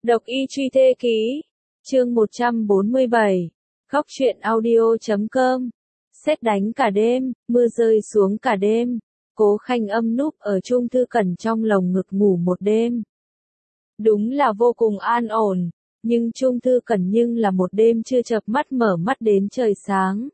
Độc y truy thê ký, chương 147, Góc truyện audio.com. Sét đánh cả đêm, mưa rơi xuống cả đêm, Cố Khanh Âm núp ở Chung Thư Cẩn trong lồng ngực ngủ một đêm. Đúng là vô cùng an ổn, nhưng Chung Thư Cẩn nhưng là một đêm chưa chợp mắt mở mắt đến trời sáng.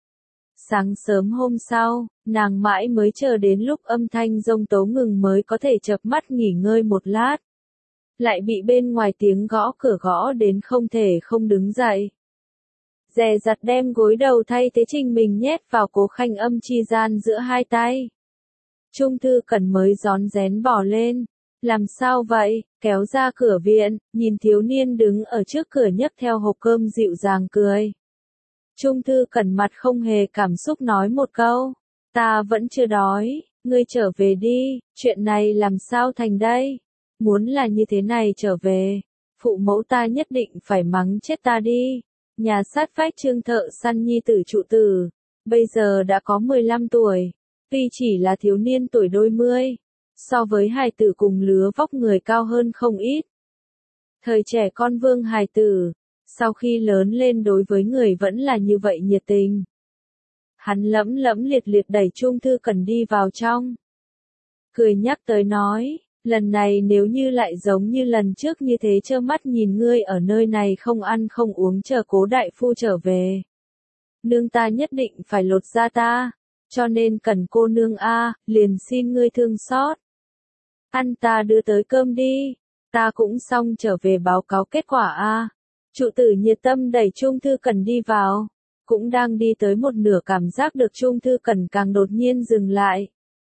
Sáng sớm hôm sau, nàng mãi mới chờ đến lúc âm thanh giông tố ngừng mới có thể chợp mắt nghỉ ngơi một lát. Lại bị bên ngoài tiếng gõ cửa gõ đến không thể không đứng dậy. Dè dặt đem gối đầu thay thế trình mình nhét vào Cố Khanh Âm chi gian giữa hai tay. Chung Thư Cẩn mới rón rén bỏ lên. Làm sao vậy? Kéo ra cửa viện, nhìn thiếu niên đứng ở trước cửa nhấc theo hộp cơm dịu dàng cười. Chung Thư Cẩn mặt không hề cảm xúc nói một câu. Ta vẫn chưa đói, ngươi trở về đi, chuyện này làm sao thành đây? Muốn là như thế này trở về, phụ mẫu ta nhất định phải mắng chết ta đi. Nhà sát vách Trương thợ săn nhi tử Trụ Tử, bây giờ đã có 15 tuổi, tuy chỉ là thiếu niên tuổi đôi mươi, so với hài tử cùng lứa vóc người cao hơn không ít. Thời trẻ con vương hài tử, sau khi lớn lên đối với người vẫn là như vậy nhiệt tình. Hắn lẫm lẫm liệt liệt đẩy Chung Thư Cẩn đi vào trong. Cười nhắc tới nói, lần này nếu như lại giống như lần trước như thế trơ mắt nhìn ngươi ở nơi này không ăn không uống chờ Cố đại phu trở về. Nương ta nhất định phải lột da ta, cho nên Cẩn cô nương a, liền xin ngươi thương xót. Ăn ta đưa tới cơm đi, ta cũng xong trở về báo cáo kết quả a. Trụ Tử nhiệt tâm đẩy Chung Thư Cẩn đi vào, cũng đang đi tới một nửa cảm giác được Chung Thư Cẩn càng đột nhiên dừng lại.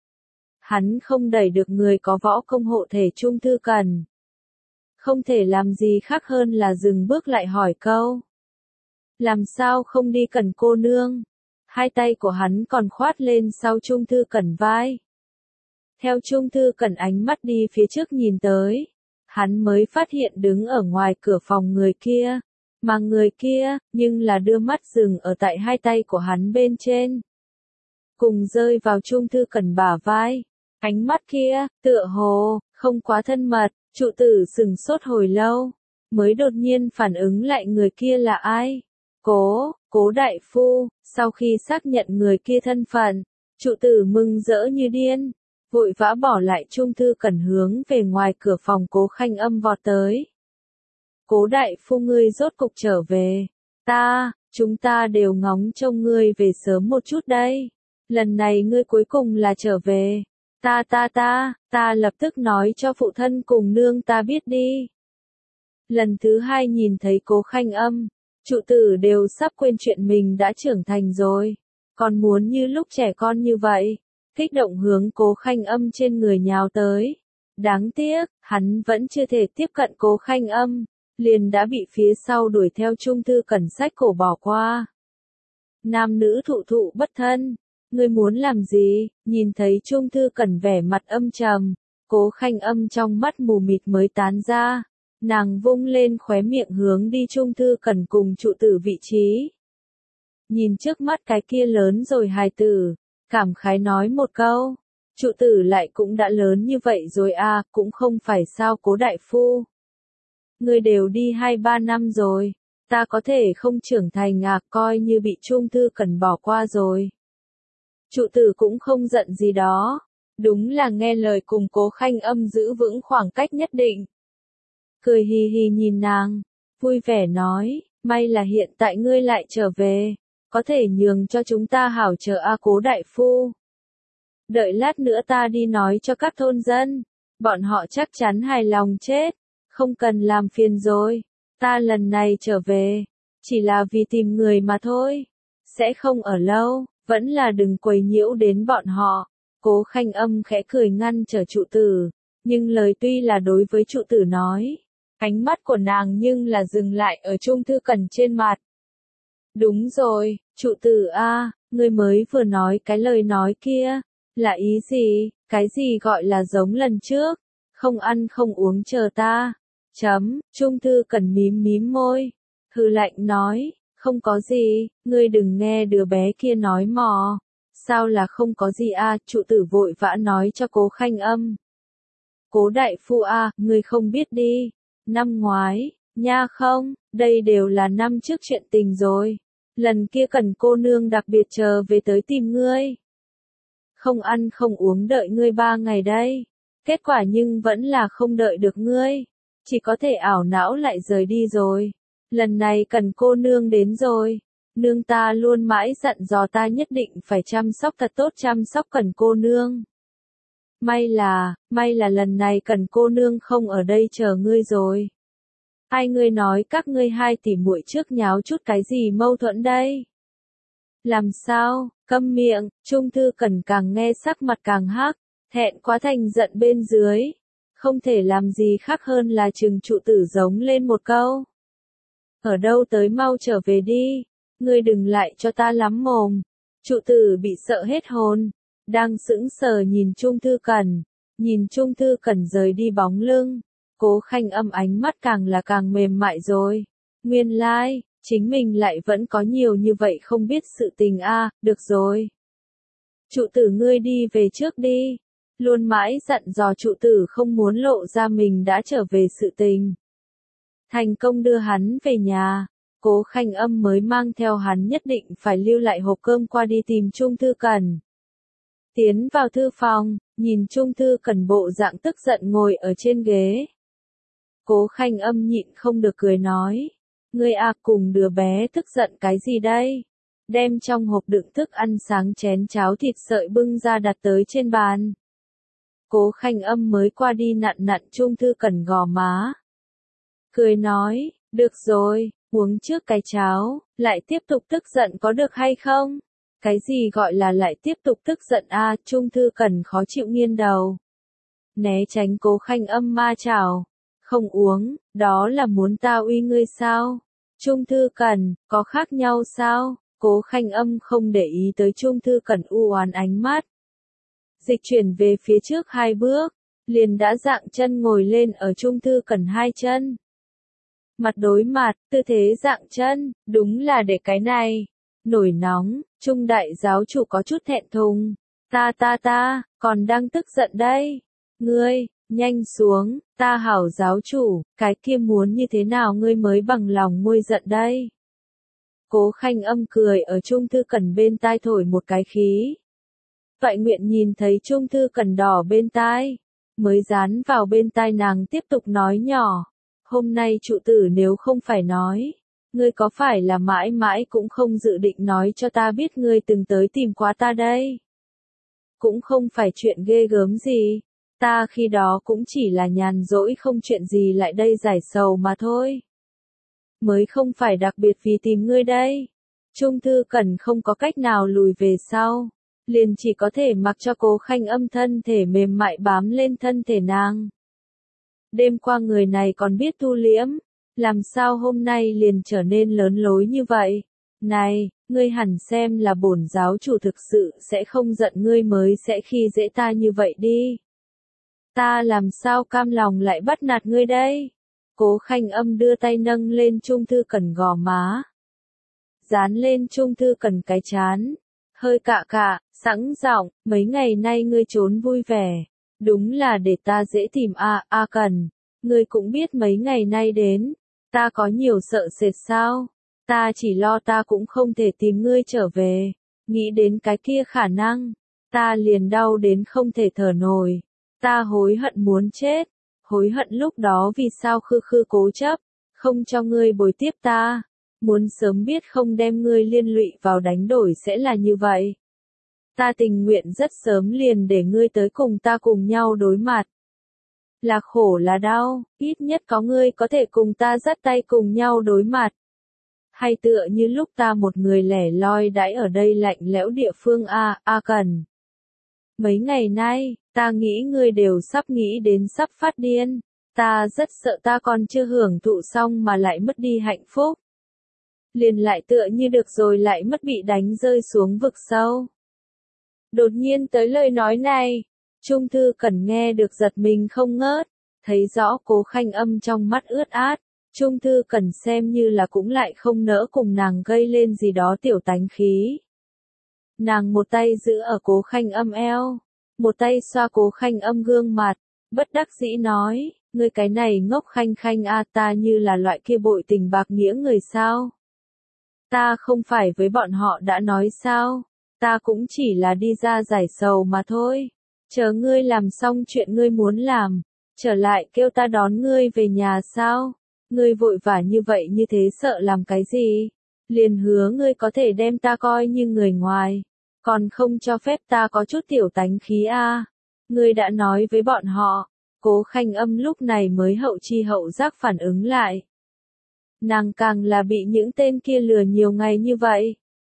Hắn không đẩy được người có võ công hộ thể Chung Thư Cẩn. Không thể làm gì khác hơn là dừng bước lại hỏi câu. Làm sao không đi Cẩn cô nương? Hai tay của hắn còn khoát lên sau Chung Thư Cẩn vai. Theo Chung Thư Cẩn ánh mắt đi phía trước nhìn tới, hắn mới phát hiện đứng ở ngoài cửa phòng người kia. Mà người kia, nhưng là đưa mắt dừng ở tại hai tay của hắn bên trên. Cùng rơi vào Chung Thư Cẩn bả vai. Ánh mắt kia, tựa hồ, không quá thân mật, Trụ Tử sừng sốt hồi lâu, mới đột nhiên phản ứng lại người kia là ai. Cố đại phu, sau khi xác nhận người kia thân phận, Trụ Tử mừng rỡ như điên, vội vã bỏ lại Chung Thư Cẩn hướng về ngoài cửa phòng Cố Khanh Âm vọt tới. Cố đại phu ngươi rốt cục trở về, chúng ta đều ngóng trông ngươi về sớm một chút đây, lần này ngươi cuối cùng là trở về. Ta lập tức nói cho phụ thân cùng nương ta biết đi. Lần thứ hai nhìn thấy Cố Khanh Âm, Trụ Tử đều sắp quên chuyện mình đã trưởng thành rồi, còn muốn như lúc trẻ con như vậy, kích động hướng Cố Khanh Âm trên người nhào tới. Đáng tiếc, hắn vẫn chưa thể tiếp cận Cố Khanh Âm, liền đã bị phía sau đuổi theo Chung Thư Cẩn xách cổ bỏ qua. Nam nữ thụ thụ bất thân. Ngươi muốn làm gì? Nhìn thấy Chung Thư Cẩn vẻ mặt âm trầm, Cố Khanh Âm trong mắt mù mịt mới tán ra, nàng vung lên khóe miệng hướng đi Chung Thư Cẩn cùng Trụ Tử vị trí. Nhìn trước mắt cái kia lớn rồi hài tử, cảm khái nói một câu, Trụ Tử lại cũng đã lớn như vậy rồi à, cũng không phải sao Cố đại phu. Ngươi đều đi 2-3 năm rồi, ta có thể không trưởng thành à, coi như bị Chung Thư Cẩn bỏ qua rồi. Trụ Tử cũng không giận gì đó, đúng là nghe lời cùng Cố Khanh Âm giữ vững khoảng cách nhất định. Cười hì hì nhìn nàng, vui vẻ nói, may là hiện tại ngươi lại trở về, có thể nhường cho chúng ta hảo chờ a Cố đại phu. Đợi lát nữa ta đi nói cho các thôn dân, bọn họ chắc chắn hài lòng chết, không cần làm phiền rồi, ta lần này trở về, chỉ là vì tìm người mà thôi, sẽ không ở lâu. Vẫn là đừng quấy nhiễu đến bọn họ. Cố Khanh Âm khẽ cười ngăn trở Trụ Tử, nhưng lời tuy là đối với Trụ Tử nói, ánh mắt của nàng nhưng là dừng lại ở Chung Thư Cẩn trên mặt. Đúng rồi, Trụ Tử a, ngươi mới vừa nói cái lời nói kia, là ý gì? Cái gì gọi là giống lần trước, không ăn không uống chờ ta. Chung Thư Cẩn mím mím môi, hừ lạnh nói. Không có gì, ngươi đừng nghe đứa bé kia nói mò. Sao là không có gì a? Trụ Tử vội vã nói cho Cố Khanh Âm. Cố đại phu a, ngươi không biết đi. Năm ngoái, nha không, đây đều là năm trước chuyện tình rồi. Lần kia Cần cô nương đặc biệt chờ về tới tìm ngươi. Không ăn không uống đợi ngươi 3 ngày đây. Kết quả nhưng vẫn là không đợi được ngươi. Chỉ có thể ảo não lại rời đi rồi. Lần này Cần cô nương đến rồi. Nương ta luôn mãi dặn dò ta nhất định phải chăm sóc thật tốt chăm sóc Cần cô nương. May là lần này Cần cô nương không ở đây chờ ngươi rồi. Ai ngươi nói các ngươi hai tỷ muội trước nháo chút cái gì mâu thuẫn đây? Làm sao, câm miệng, Trung Thư Cần càng nghe sắc mặt càng hắc, thẹn quá thành giận bên dưới. Không thể làm gì khác hơn là trừng trụ tử giống lên một câu. Ở đâu tới mau trở về đi, ngươi đừng lại cho ta lắm mồm. Trụ tử bị sợ hết hồn, đang sững sờ nhìn Trung Thư Cần rời đi bóng lưng. Cố Khanh Âm ánh mắt càng là càng mềm mại rồi. Nguyên lai, chính mình lại vẫn có nhiều như vậy không biết sự tình a, được rồi. Trụ tử ngươi đi về trước đi. Luôn mãi dặn dò trụ tử không muốn lộ ra mình đã trở về sự tình. Thành công đưa hắn về nhà. Cố Khanh Âm mới mang theo hắn nhất định phải lưu lại hộp cơm qua đi tìm Trung Thư Cần. Tiến vào thư phòng, nhìn Trung Thư Cần bộ dạng tức giận ngồi ở trên ghế. Cố Khanh Âm nhịn không được cười nói. Ngươi cùng đứa bé tức giận cái gì đây? Đem trong hộp đựng thức ăn sáng chén cháo thịt sợi bưng ra đặt tới trên bàn. Cố Khanh Âm mới qua đi nặn nặn Trung Thư Cần gò má. Cười nói, được rồi, uống trước cái cháo, lại tiếp tục tức giận có được hay không? Cái gì gọi là lại tiếp tục tức giận Trung Thư Cần khó chịu nghiêng đầu. Né tránh Cố Khanh Âm ma chảo. Không uống, đó là muốn ta uy ngươi sao? Trung Thư Cần, có khác nhau sao? Cố Khanh Âm không để ý tới Trung Thư Cần u oán ánh mắt. Dịch chuyển về phía trước 2 bước, liền đã dạng chân ngồi lên ở Trung Thư Cần 2 chân. Mặt đối mặt, tư thế dạng chân, đúng là để cái này. Nổi nóng, Trung đại giáo chủ có chút thẹn thùng. Ta, còn đang tức giận đây. Ngươi, nhanh xuống, ta hảo giáo chủ, cái kia muốn như thế nào ngươi mới bằng lòng nguôi giận đây. Cố Khanh Âm cười ở Trung Thư Cần bên tai thổi một cái khí. Toại Nguyện nhìn thấy Trung Thư Cần đỏ bên tai, mới dán vào bên tai nàng tiếp tục nói nhỏ. Hôm nay trụ tử nếu không phải nói, ngươi có phải là mãi mãi cũng không dự định nói cho ta biết ngươi từng tới tìm quá ta đây. Cũng không phải chuyện ghê gớm gì. Ta khi đó cũng chỉ là nhàn rỗi không chuyện gì lại đây giải sầu mà thôi. Mới không phải đặc biệt vì tìm ngươi đây. Trung Thư Cần không có cách nào lùi về sau. Liền chỉ có thể mặc cho Cố Khanh Âm thân thể mềm mại bám lên thân thể nàng. Đêm qua người này còn biết thu liễm. Làm sao hôm nay liền trở nên lớn lối như vậy? Này, ngươi hẳn xem là bổn giáo chủ thực sự sẽ không giận ngươi mới sẽ khi dễ ta như vậy đi. Ta làm sao cam lòng lại bắt nạt ngươi đây? Cố Khanh Âm đưa tay nâng lên Trung Thư Cần gò má. Dán lên Trung Thư Cần cái chán. Hơi cạ, sẵn giọng, mấy ngày nay ngươi trốn vui vẻ. Đúng là để ta dễ tìm Cần. Ngươi cũng biết mấy ngày nay đến. Ta có nhiều sợ sệt sao? Ta chỉ lo ta cũng không thể tìm ngươi trở về. Nghĩ đến cái kia khả năng. Ta liền đau đến không thể thở nổi. Ta hối hận muốn chết, hối hận lúc đó vì sao khư cố chấp, không cho ngươi bồi tiếp ta, muốn sớm biết không đem ngươi liên lụy vào đánh đổi sẽ là như vậy. Ta tình nguyện rất sớm liền để ngươi tới cùng ta cùng nhau đối mặt. Là khổ là đau, ít nhất có ngươi có thể cùng ta dắt tay cùng nhau đối mặt. Hay tựa như lúc ta một người lẻ loi đãi ở đây lạnh lẽo địa phương Cần. Mấy ngày nay, ta nghĩ ngươi đều sắp nghĩ đến sắp phát điên. Ta rất sợ ta còn chưa hưởng thụ xong mà lại mất đi hạnh phúc. Liền lại tựa như được rồi lại mất bị đánh rơi xuống vực sâu. Đột nhiên tới lời nói này, Trung Thư Cần nghe được giật mình không ngớt, thấy rõ Cố Khanh Âm trong mắt ướt át. Trung Thư Cần xem như là cũng lại không nỡ cùng nàng gây lên gì đó tiểu tánh khí. Nàng một tay giữ ở Cố Khanh Âm eo, một tay xoa Cố Khanh Âm gương mặt, bất đắc dĩ nói, Ngươi cái này ngốc Khanh Khanh a, ta như là loại kia bội tình bạc nghĩa người sao? Ta không phải với bọn họ đã nói sao? Ta cũng chỉ là đi ra giải sầu mà thôi. Chờ ngươi làm xong chuyện ngươi muốn làm, trở lại kêu ta đón ngươi về nhà sao? Ngươi vội vã như vậy như thế sợ làm cái gì? Liền hứa ngươi có thể đem ta coi như người ngoài, còn không cho phép ta có chút tiểu tánh khí a. Ngươi đã nói với bọn họ. Cố Khanh Âm lúc này mới hậu chi hậu giác phản ứng lại. Nàng càng là bị những tên kia lừa nhiều ngày như vậy.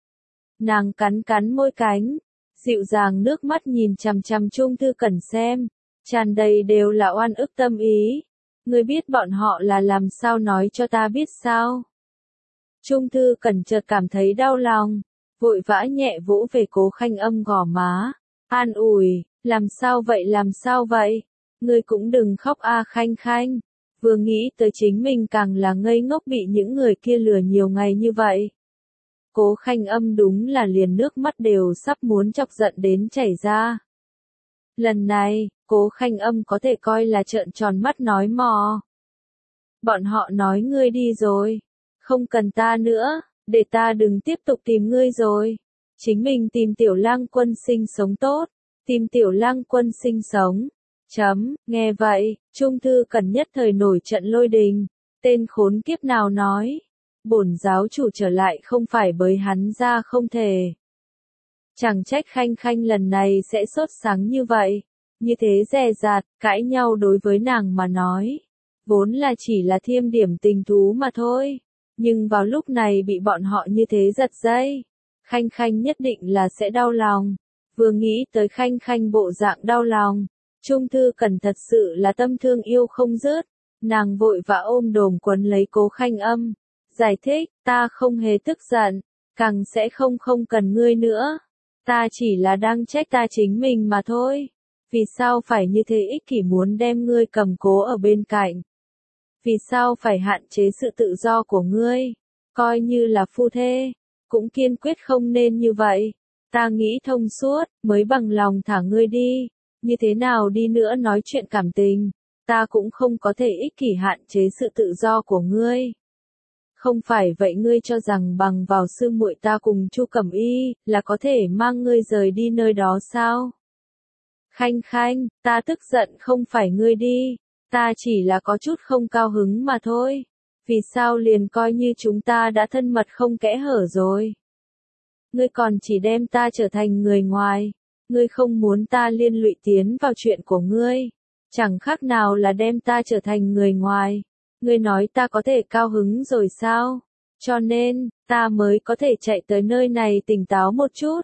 Nàng cắn cắn môi cánh, dịu dàng nước mắt nhìn chằm chằm Trung Thư Cẩn xem, tràn đầy đều là oan ức tâm ý. Ngươi biết bọn họ là làm sao nói cho ta biết sao? Trung Thư Cẩn chợt cảm thấy đau lòng, vội vã nhẹ vỗ về Cố Khanh Âm gò má, an ủi, làm sao vậy? Ngươi cũng đừng khóc a Khanh Khanh. Vừa nghĩ tới chính mình càng là ngây ngốc bị những người kia lừa nhiều ngày như vậy. Cố Khanh Âm đúng là liền nước mắt đều sắp muốn chọc giận đến chảy ra. Lần này, Cố Khanh Âm có thể coi là trợn tròn mắt nói mò. Bọn họ nói ngươi đi rồi, không cần ta nữa, để ta đừng tiếp tục tìm ngươi rồi. Chính mình tìm Tiểu Lang Quân sinh sống tốt, tìm Tiểu Lang Quân sinh sống. Nghe vậy, Trung Thư Cẩn nhất thời nổi trận lôi đình, tên khốn kiếp nào nói, bổn giáo chủ trở lại không phải bới hắn ra không thể. Chẳng trách Khanh Khanh lần này sẽ sốt sáng như vậy, như thế dè dặt, cãi nhau đối với nàng mà nói, vốn là chỉ là thêm điểm tình thú mà thôi, nhưng vào lúc này bị bọn họ như thế giật dây, Khanh Khanh nhất định là sẽ đau lòng. Vừa nghĩ tới Khanh Khanh bộ dạng đau lòng, Trung Thư Cẩn thật sự là tâm thương yêu không dứt, nàng vội vã ôm đồm quấn lấy Cố Khanh Âm, giải thích, ta không hề tức giận, càng sẽ không cần ngươi nữa, ta chỉ là đang trách ta chính mình mà thôi, vì sao phải như thế ích kỷ muốn đem ngươi cầm cố ở bên cạnh, vì sao phải hạn chế sự tự do của ngươi, coi như là phu thê, cũng kiên quyết không nên như vậy, ta nghĩ thông suốt, mới bằng lòng thả ngươi đi. Như thế nào đi nữa nói chuyện cảm tình, ta cũng không có thể ích kỷ hạn chế sự tự do của ngươi. Không phải vậy ngươi cho rằng bằng vào sư muội ta cùng Chu Cẩm Y là có thể mang ngươi rời đi nơi đó sao? Khanh Khanh, ta tức giận không phải ngươi đi, ta chỉ là có chút không cao hứng mà thôi. Vì sao liền coi như chúng ta đã thân mật không kẽ hở rồi? Ngươi còn chỉ đem ta trở thành người ngoài. Ngươi không muốn ta liên lụy tiến vào chuyện của ngươi, chẳng khác nào là đem ta trở thành người ngoài. Ngươi nói ta có thể cao hứng rồi sao? Cho nên, ta mới có thể chạy tới nơi này tỉnh táo một chút.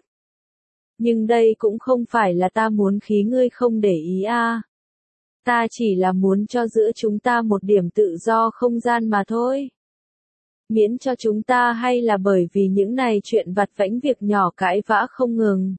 Nhưng đây cũng không phải là ta muốn khí ngươi không để ý a. Ta chỉ là muốn cho giữa chúng ta một điểm tự do không gian mà thôi. Miễn cho chúng ta hay là bởi vì những này chuyện vặt vãnh việc nhỏ cãi vã không ngừng.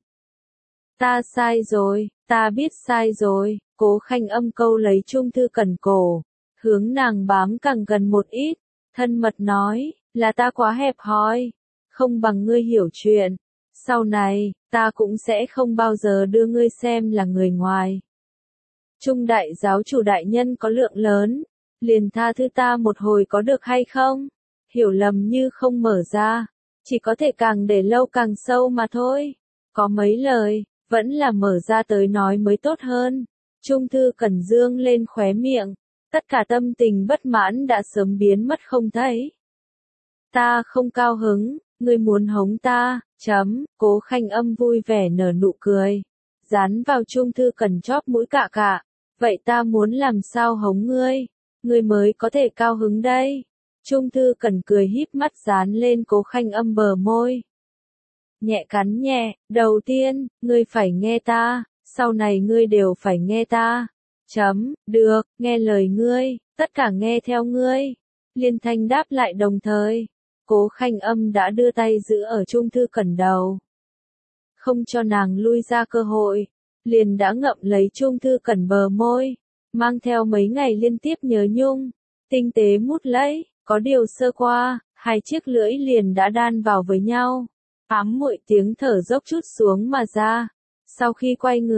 Ta sai rồi, ta biết sai rồi, Cố Khanh Âm câu lấy Trung Thư Cẩn cổ, hướng nàng bám càng gần một ít, thân mật nói, là ta quá hẹp hòi, không bằng ngươi hiểu chuyện, sau này, ta cũng sẽ không bao giờ đưa ngươi xem là người ngoài. Trung đại giáo chủ đại nhân có lượng lớn, liền tha thứ ta một hồi có được hay không? Hiểu lầm như không mở ra, chỉ có thể càng để lâu càng sâu mà thôi, có mấy lời. Vẫn là mở ra tới nói mới tốt hơn. Trung Thư Cẩn dương lên khóe miệng, tất cả tâm tình bất mãn đã sớm biến mất không thấy. Ta không cao hứng, ngươi muốn hống ta, Cố Khanh Âm vui vẻ nở nụ cười, dán vào Trung Thư Cẩn chóp mũi cạ cạ, vậy ta muốn làm sao hống ngươi mới có thể cao hứng đây. Trung Thư Cẩn cười híp mắt dán lên Cố Khanh Âm bờ môi. Nhẹ cắn nhẹ, đầu tiên, ngươi phải nghe ta, sau này ngươi đều phải nghe ta. Được, nghe lời ngươi, tất cả nghe theo ngươi. Liên thanh đáp lại đồng thời. Cố Khanh Âm đã đưa tay giữ ở Trung Thư Cẩn đầu. Không cho nàng lui ra cơ hội, liền đã ngậm lấy Trung Thư Cẩn bờ môi, mang theo mấy ngày liên tiếp nhớ nhung, tinh tế mút lấy, có điều sơ qua, hai chiếc lưỡi liền đã đan vào với nhau. Ám muội tiếng thở dốc chút xuống mà ra. Sau khi quay người,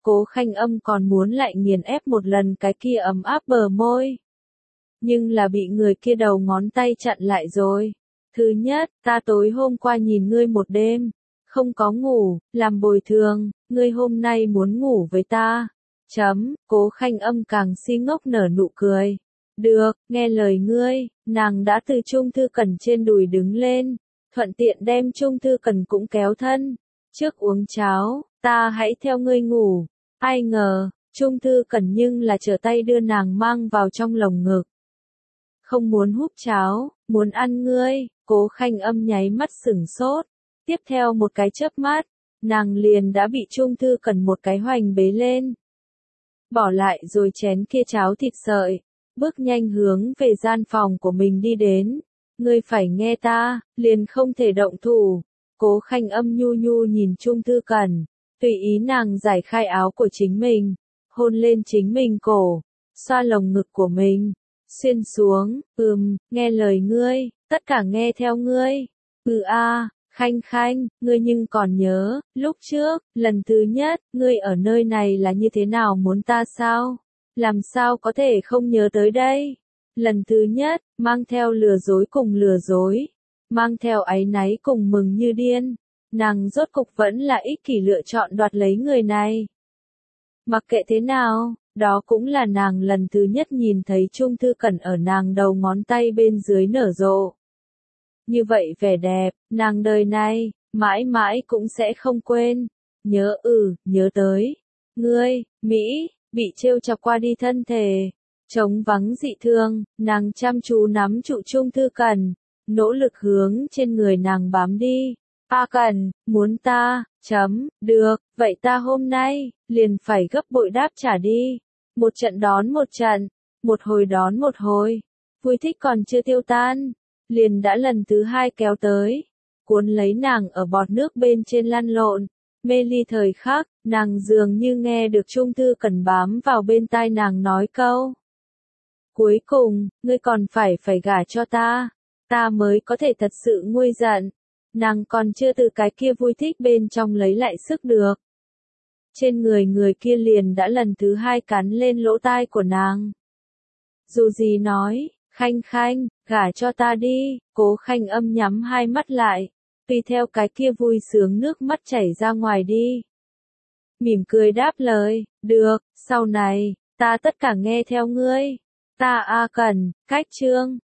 Cố Khanh Âm còn muốn lại nghiền ép một lần cái kia ấm áp bờ môi. Nhưng là bị người kia đầu ngón tay chặn lại rồi. Thứ nhất, ta tối hôm qua nhìn ngươi một đêm, không có ngủ, làm bồi thường, ngươi hôm nay muốn ngủ với ta. Cố Khanh Âm càng si ngốc nở nụ cười. Được, nghe lời ngươi, nàng đã từ Trung Thư Cẩn trên đùi đứng lên, thuận tiện đem Trung Thư Cẩn cũng kéo thân. Trước uống cháo, ta hãy theo ngươi ngủ. Ai ngờ, Trung Thư Cẩn nhưng là trở tay đưa nàng mang vào trong lồng ngực. Không muốn húp cháo, muốn ăn ngươi. Cố Khanh Âm nháy mắt sửng sốt. Tiếp theo một cái chớp mắt, nàng liền đã bị Trung Thư Cẩn một cái hoành bế lên. Bỏ lại rồi chén kia cháo thịt sợi, bước nhanh hướng về gian phòng của mình đi đến. Ngươi phải nghe ta, liền không thể động thủ. Cố Khanh Âm nhu nhu nhìn Trung Thư Cẩn, tùy ý nàng giải khai áo của chính mình, hôn lên chính mình cổ, xoa lồng ngực của mình, xuyên xuống, nghe lời ngươi, tất cả nghe theo ngươi. Khanh Khanh, ngươi nhưng còn nhớ, lúc trước, lần thứ nhất, ngươi ở nơi này là như thế nào muốn ta sao? Làm sao có thể không nhớ tới đây? Lần thứ nhất, mang theo lừa dối cùng lừa dối, mang theo áy náy cùng mừng như điên, nàng rốt cục vẫn là ích kỷ lựa chọn đoạt lấy người này. Mặc kệ thế nào, đó cũng là nàng lần thứ nhất nhìn thấy Trung Thư Cẩn ở nàng đầu ngón tay bên dưới nở rộ. Như vậy vẻ đẹp, nàng đời này, mãi mãi cũng sẽ không quên. Nhớ tới. Ngươi, Mỹ, bị trêu chọc qua đi thân thể. Trống vắng dị thương, nàng chăm chú nắm trụ Trung Thư Cẩn, nỗ lực hướng trên người nàng bám đi. Cẩn, muốn ta, được, vậy ta hôm nay, liền phải gấp bội đáp trả đi. Một trận đón một trận, một hồi đón một hồi. Vui thích còn chưa tiêu tan, liền đã lần thứ hai kéo tới, cuốn lấy nàng ở bọt nước bên trên lăn lộn. Mê ly thời khắc, nàng dường như nghe được Trung Thư Cẩn bám vào bên tai nàng nói câu. Cuối cùng, ngươi còn phải gả cho ta mới có thể thật sự nguôi giận. Nàng còn chưa từ cái kia vui thích bên trong lấy lại sức được. Trên người kia liền đã lần thứ hai cắn lên lỗ tai của nàng. Dù gì nói, Khanh Khanh, gả cho ta đi. Cố Khanh Âm nhắm hai mắt lại, tùy theo cái kia vui sướng nước mắt chảy ra ngoài đi. Mỉm cười đáp lời, được, sau này, ta tất cả nghe theo ngươi. Ta Cẩn, cách chương